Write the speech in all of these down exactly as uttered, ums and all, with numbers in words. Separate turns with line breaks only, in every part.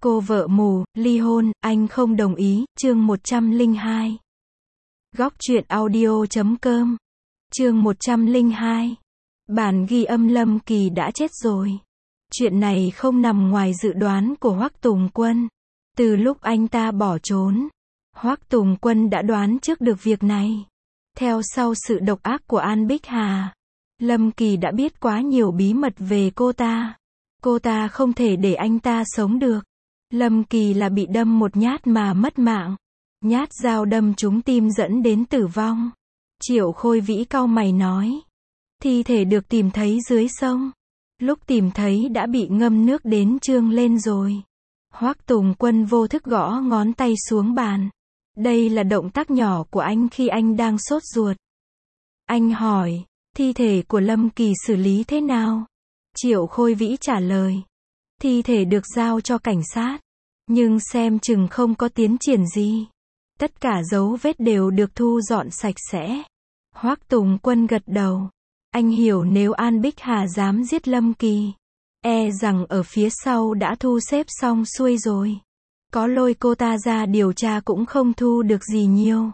Cô vợ mù, ly hôn, anh không đồng ý, chương một trăm lẻ hai. Góc truyện audio chấm com. Chương một trăm lẻ hai. Bản ghi âm Lâm Kỳ đã chết rồi. Chuyện này không nằm ngoài dự đoán của Hoắc Tùng Quân. Từ lúc anh ta bỏ trốn, Hoắc Tùng Quân đã đoán trước được việc này. Theo sau sự độc ác của An Bích Hà, Lâm Kỳ đã biết quá nhiều bí mật về cô ta. Cô ta không thể để anh ta sống được. Lâm Kỳ là bị đâm một nhát mà mất mạng. Nhát dao đâm trúng tim dẫn đến tử vong. Triệu Khôi Vĩ cau mày nói. Thi thể được tìm thấy dưới sông. Lúc tìm thấy đã bị ngâm nước đến trương lên rồi. Hoắc Tùng Quân vô thức gõ ngón tay xuống bàn. Đây là động tác nhỏ của anh khi anh đang sốt ruột. Anh hỏi, thi thể của Lâm Kỳ xử lý thế nào? Triệu Khôi Vĩ trả lời. Thi thể được giao cho cảnh sát. Nhưng xem chừng không có tiến triển gì. Tất cả dấu vết đều được thu dọn sạch sẽ. Hoắc Tùng Quân gật đầu. Anh hiểu nếu An Bích Hà dám giết Lâm Kỳ, e rằng ở phía sau đã thu xếp xong xuôi rồi. Có lôi cô ta ra điều tra cũng không thu được gì nhiều.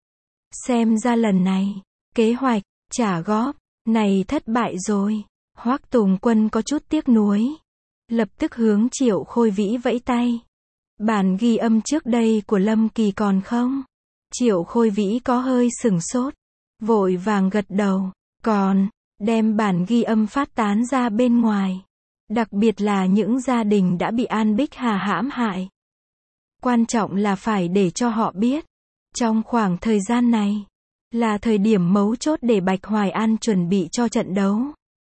Xem ra lần này, kế hoạch trả góp này thất bại rồi. Hoắc Tùng Quân có chút tiếc nuối. Lập tức hướng Triệu Khôi Vĩ vẫy tay. Bản ghi âm trước đây của Lâm Kỳ còn không? Triệu Khôi Vĩ có hơi sửng sốt. Vội vàng gật đầu. Còn, đem bản ghi âm phát tán ra bên ngoài. Đặc biệt là những gia đình đã bị An Bích Hà hãm hại. Quan trọng là phải để cho họ biết. Trong khoảng thời gian này, là thời điểm mấu chốt để Bạch Hoài An chuẩn bị cho trận đấu.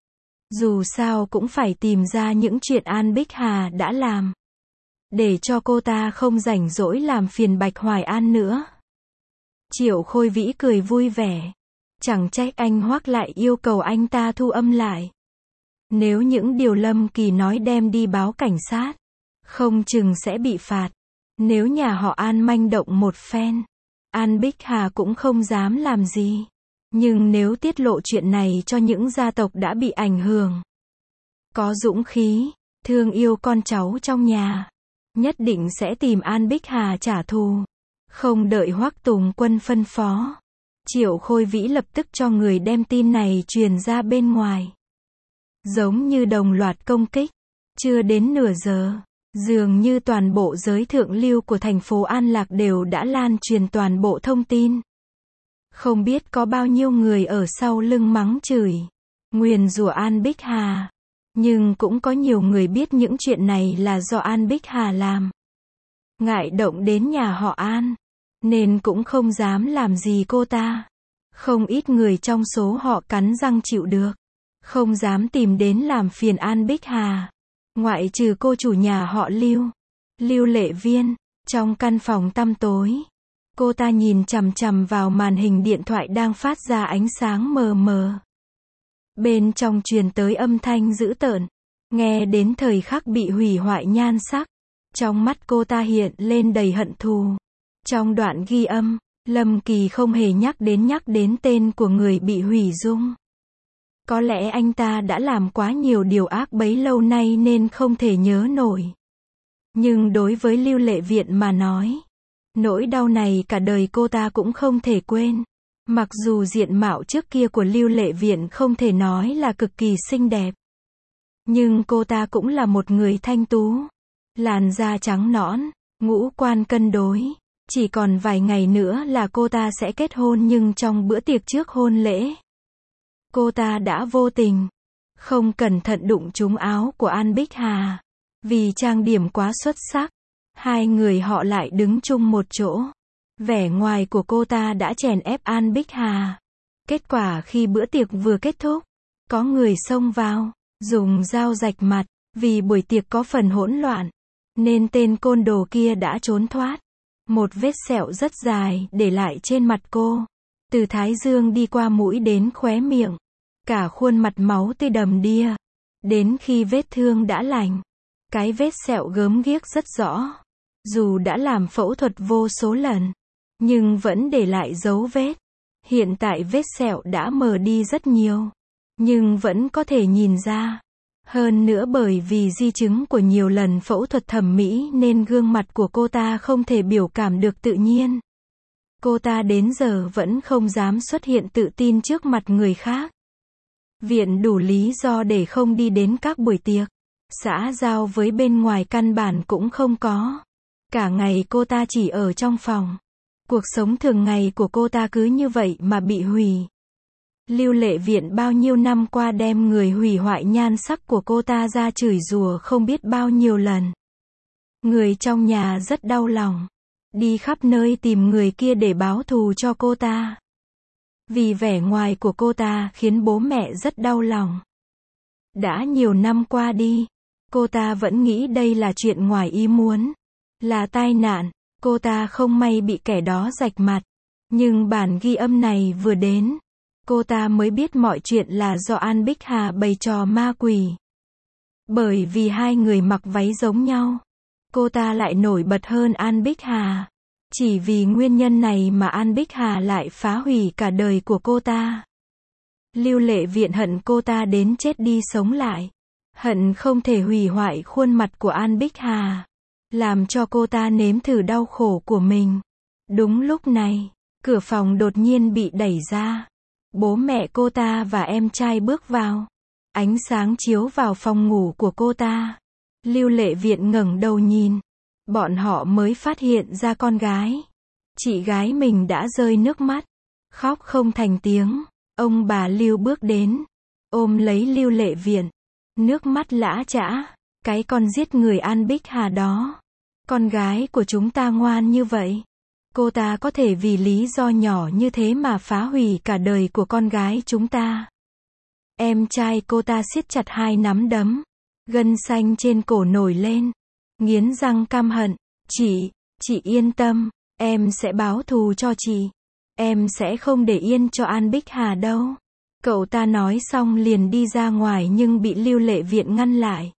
Dù sao cũng phải tìm ra những chuyện An Bích Hà đã làm. Để cho cô ta không rảnh rỗi làm phiền Bạch Hoài An nữa. Triệu Khôi Vĩ cười vui vẻ. Chẳng trách anh Hoắc lại yêu cầu anh ta thu âm lại. Nếu những điều Lâm Kỳ nói đem đi báo cảnh sát, không chừng sẽ bị phạt. Nếu nhà họ An manh động một phen, An Bích Hà cũng không dám làm gì. Nhưng nếu tiết lộ chuyện này cho những gia tộc đã bị ảnh hưởng, có dũng khí, thương yêu con cháu trong nhà, nhất định sẽ tìm An Bích Hà trả thù. Không đợi Hoắc Tùng Quân phân phó, Triệu Khôi Vĩ lập tức cho người đem tin này truyền ra bên ngoài. Giống như đồng loạt công kích. Chưa đến nửa giờ, dường như toàn bộ giới thượng lưu của thành phố An Lạc đều đã lan truyền toàn bộ thông tin. Không biết có bao nhiêu người ở sau lưng mắng chửi, nguyền rủa An Bích Hà. Nhưng cũng có nhiều người biết những chuyện này là do An Bích Hà làm. Ngại động đến nhà họ An, nên cũng không dám làm gì cô ta. Không ít người trong số họ cắn răng chịu được. Không dám tìm đến làm phiền An Bích Hà. Ngoại trừ cô chủ nhà họ Lưu, Lưu Lệ Viên. Trong căn phòng tăm tối, cô ta nhìn chằm chằm vào màn hình điện thoại đang phát ra ánh sáng mờ mờ. Bên trong truyền tới âm thanh dữ tợn. Nghe đến thời khắc bị hủy hoại nhan sắc. Trong mắt cô ta hiện lên đầy hận thù. Trong đoạn ghi âm, Lâm Kỳ không hề nhắc đến nhắc đến tên của người bị hủy dung. Có lẽ anh ta đã làm quá nhiều điều ác bấy lâu nay nên không thể nhớ nổi. Nhưng đối với Lưu Lệ Viện mà nói, nỗi đau này cả đời cô ta cũng không thể quên. Mặc dù diện mạo trước kia của Lưu Lệ Viện không thể nói là cực kỳ xinh đẹp, nhưng cô ta cũng là một người thanh tú. Làn da trắng nõn, ngũ quan cân đối. Chỉ còn vài ngày nữa là cô ta sẽ kết hôn, nhưng trong bữa tiệc trước hôn lễ, cô ta đã vô tình, không cẩn thận đụng trúng áo của An Bích Hà. Vì trang điểm quá xuất sắc, hai người họ lại đứng chung một chỗ. Vẻ ngoài của cô ta đã chèn ép An Bích Hà. Kết quả khi bữa tiệc vừa kết thúc, có người xông vào, dùng dao rạch mặt. Vì buổi tiệc có phần hỗn loạn, nên tên côn đồ kia đã trốn thoát. Một vết sẹo rất dài để lại trên mặt cô, từ thái dương đi qua mũi đến khóe miệng, cả khuôn mặt máu tươi đầm đìa. Đến khi vết thương đã lành, cái vết sẹo gớm ghiếc rất rõ. Dù đã làm phẫu thuật vô số lần, nhưng vẫn để lại dấu vết. Hiện tại vết sẹo đã mờ đi rất nhiều, nhưng vẫn có thể nhìn ra. Hơn nữa bởi vì di chứng của nhiều lần phẫu thuật thẩm mỹ nên gương mặt của cô ta không thể biểu cảm được tự nhiên. Cô ta đến giờ vẫn không dám xuất hiện tự tin trước mặt người khác. Viện đủ lý do để không đi đến các buổi tiệc. Xã giao với bên ngoài căn bản cũng không có. Cả ngày cô ta chỉ ở trong phòng. Cuộc sống thường ngày của cô ta cứ như vậy mà bị hủy. Lưu Lệ Viện bao nhiêu năm qua đem người hủy hoại nhan sắc của cô ta ra chửi rủa không biết bao nhiêu lần. Người trong nhà rất đau lòng. Đi khắp nơi tìm người kia để báo thù cho cô ta. Vì vẻ ngoài của cô ta khiến bố mẹ rất đau lòng. Đã nhiều năm qua đi, cô ta vẫn nghĩ đây là chuyện ngoài ý muốn. Là tai nạn, cô ta không may bị kẻ đó rạch mặt. Nhưng bản ghi âm này vừa đến, cô ta mới biết mọi chuyện là do An Bích Hà bày trò ma quỷ. Bởi vì hai người mặc váy giống nhau, cô ta lại nổi bật hơn An Bích Hà. Chỉ vì nguyên nhân này mà An Bích Hà lại phá hủy cả đời của cô ta. Lưu Lệ Viện hận cô ta đến chết đi sống lại. Hận không thể hủy hoại khuôn mặt của An Bích Hà. Làm cho cô ta nếm thử đau khổ của mình. Đúng lúc này, cửa phòng đột nhiên bị đẩy ra. Bố mẹ cô ta và em trai bước vào. Ánh sáng chiếu vào phòng ngủ của cô ta. Lưu Lệ Viện ngẩng đầu nhìn. Bọn họ mới phát hiện ra con gái. Chị gái mình đã rơi nước mắt. Khóc không thành tiếng. Ông bà Lưu bước đến. Ôm lấy Lưu Lệ Viện. Nước mắt lã chã. Cái con giết người An Bích Hà đó. Con gái của chúng ta ngoan như vậy. Cô ta có thể vì lý do nhỏ như thế mà phá hủy cả đời của con gái chúng ta. Em trai cô ta siết chặt hai nắm đấm. Gân xanh trên cổ nổi lên. Nghiến răng căm hận. Chị, chị yên tâm. Em sẽ báo thù cho chị. Em sẽ không để yên cho An Bích Hà đâu. Cậu ta nói xong liền đi ra ngoài nhưng bị Lưu Lệ Viện ngăn lại.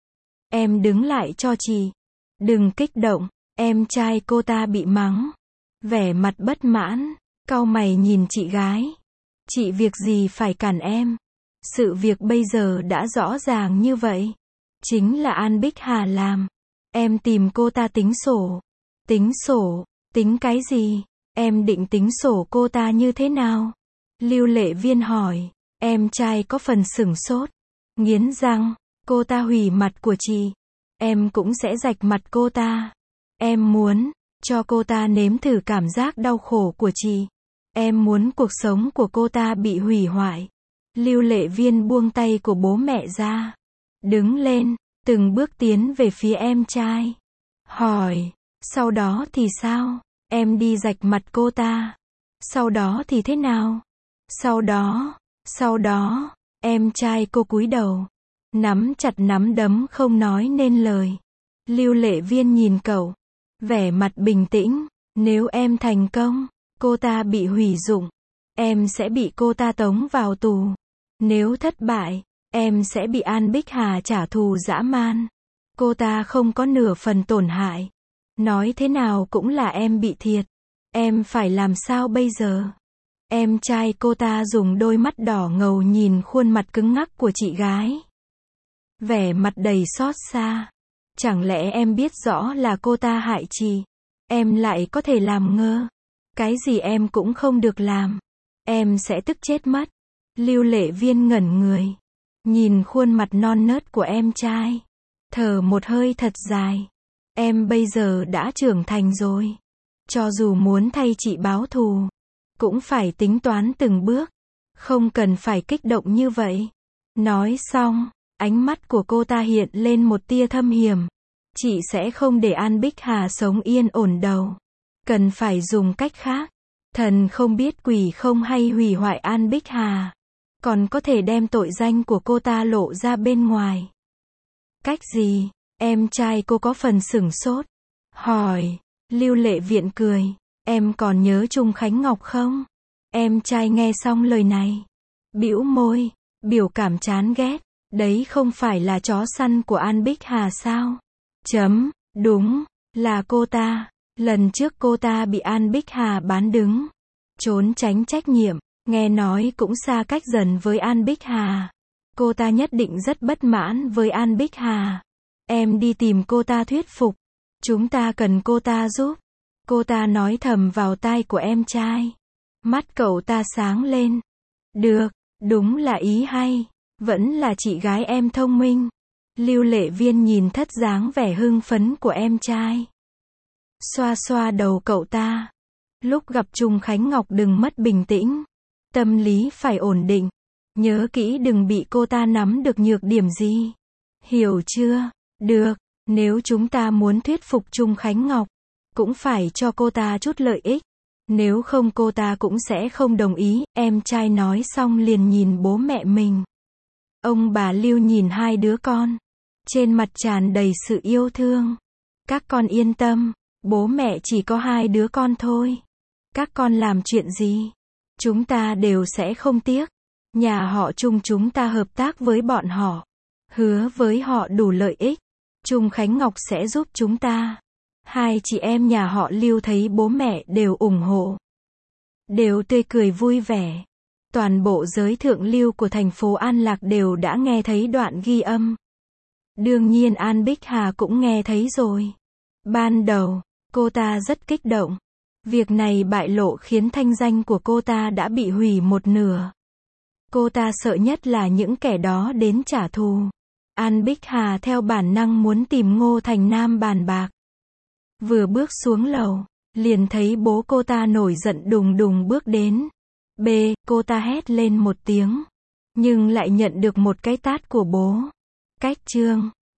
Em đứng lại cho chị. Đừng kích động. Em trai cô ta bị mắng. Vẻ mặt bất mãn. Cau mày nhìn chị gái. Chị việc gì phải cản em. Sự việc bây giờ đã rõ ràng như vậy. Chính là An Bích Hà làm. Em tìm cô ta tính sổ. Tính sổ? Tính cái gì? Em định tính sổ cô ta như thế nào? Lưu Lệ Viên hỏi. Em trai có phần sửng sốt. Nghiến răng. Cô ta hủy mặt của chị. Em cũng sẽ rạch mặt cô ta. Em muốn cho cô ta nếm thử cảm giác đau khổ của chị. Em muốn cuộc sống của cô ta bị hủy hoại. Lưu Lệ Viên buông tay của bố mẹ ra. Đứng lên, từng bước tiến về phía em trai. Hỏi, sau đó thì sao? Em đi rạch mặt cô ta. Sau đó thì thế nào? Sau đó, sau đó, em trai cô cúi đầu. Nắm chặt nắm đấm không nói nên lời. Lưu Lệ Viên nhìn cậu. Vẻ mặt bình tĩnh. Nếu em thành công, cô ta bị hủy dụng. Em sẽ bị cô ta tống vào tù. Nếu thất bại, em sẽ bị An Bích Hà trả thù dã man. Cô ta không có nửa phần tổn hại. Nói thế nào cũng là em bị thiệt. Em phải làm sao bây giờ? Em trai cô ta dùng đôi mắt đỏ ngầu nhìn khuôn mặt cứng ngắc của chị gái. Vẻ mặt đầy xót xa. Chẳng lẽ em biết rõ là cô ta hại chị? Em lại có thể làm ngơ. Cái gì em cũng không được làm. Em sẽ tức chết mất. Lưu Lệ Viên ngẩn người. Nhìn khuôn mặt non nớt của em trai. Thở một hơi thật dài. Em bây giờ đã trưởng thành rồi. Cho dù muốn thay chị báo thù, cũng phải tính toán từng bước. Không cần phải kích động như vậy. Nói xong, ánh mắt của cô ta hiện lên một tia thâm hiểm. Chị sẽ không để An Bích Hà sống yên ổn đâu. Cần phải dùng cách khác. Thần không biết quỷ không hay hủy hoại An Bích Hà. Còn có thể đem tội danh của cô ta lộ ra bên ngoài. Cách gì? Em trai cô có phần sửng sốt. Hỏi. Lưu Lệ Viện cười. Em còn nhớ Trung Khánh Ngọc không? Em trai nghe xong lời này. Bĩu môi. Biểu cảm chán ghét. Đấy không phải là chó săn của An Bích Hà sao? Chấm. Đúng. Là cô ta. Lần trước cô ta bị An Bích Hà bán đứng. Trốn tránh trách nhiệm. Nghe nói cũng xa cách dần với An Bích Hà. Cô ta nhất định rất bất mãn với An Bích Hà. Em đi tìm cô ta thuyết phục. Chúng ta cần cô ta giúp. Cô ta nói thầm vào tai của em trai. Mắt cậu ta sáng lên. Được, đúng là ý hay. Vẫn là chị gái em thông minh. Lưu Lệ Viên nhìn thất dáng vẻ hưng phấn của em trai. Xoa xoa đầu cậu ta. Lúc gặp Trung Khánh Ngọc đừng mất bình tĩnh. Tâm lý phải ổn định. Nhớ kỹ đừng bị cô ta nắm được nhược điểm gì. Hiểu chưa? Được, nếu chúng ta muốn thuyết phục Trung Khánh Ngọc, cũng phải cho cô ta chút lợi ích. Nếu không cô ta cũng sẽ không đồng ý. Em trai nói xong liền nhìn bố mẹ mình. Ông bà Lưu nhìn hai đứa con. Trên mặt tràn đầy sự yêu thương. Các con yên tâm, bố mẹ chỉ có hai đứa con thôi. Các con làm chuyện gì, chúng ta đều sẽ không tiếc. Nhà họ Trung chúng ta hợp tác với bọn họ. Hứa với họ đủ lợi ích. Trung Khánh Ngọc sẽ giúp chúng ta. Hai chị em nhà họ Lưu thấy bố mẹ đều ủng hộ. Đều tươi cười vui vẻ. Toàn bộ giới thượng lưu của thành phố An Lạc đều đã nghe thấy đoạn ghi âm. Đương nhiên An Bích Hà cũng nghe thấy rồi. Ban đầu, cô ta rất kích động. Việc này bại lộ khiến thanh danh của cô ta đã bị hủy một nửa. Cô ta sợ nhất là những kẻ đó đến trả thù. An Bích Hà theo bản năng muốn tìm Ngô Thành Nam bàn bạc. Vừa bước xuống lầu, liền thấy bố cô ta nổi giận đùng đùng bước đến. B, cô ta hét lên một tiếng. Nhưng lại nhận được một cái tát của bố. Cách Trương.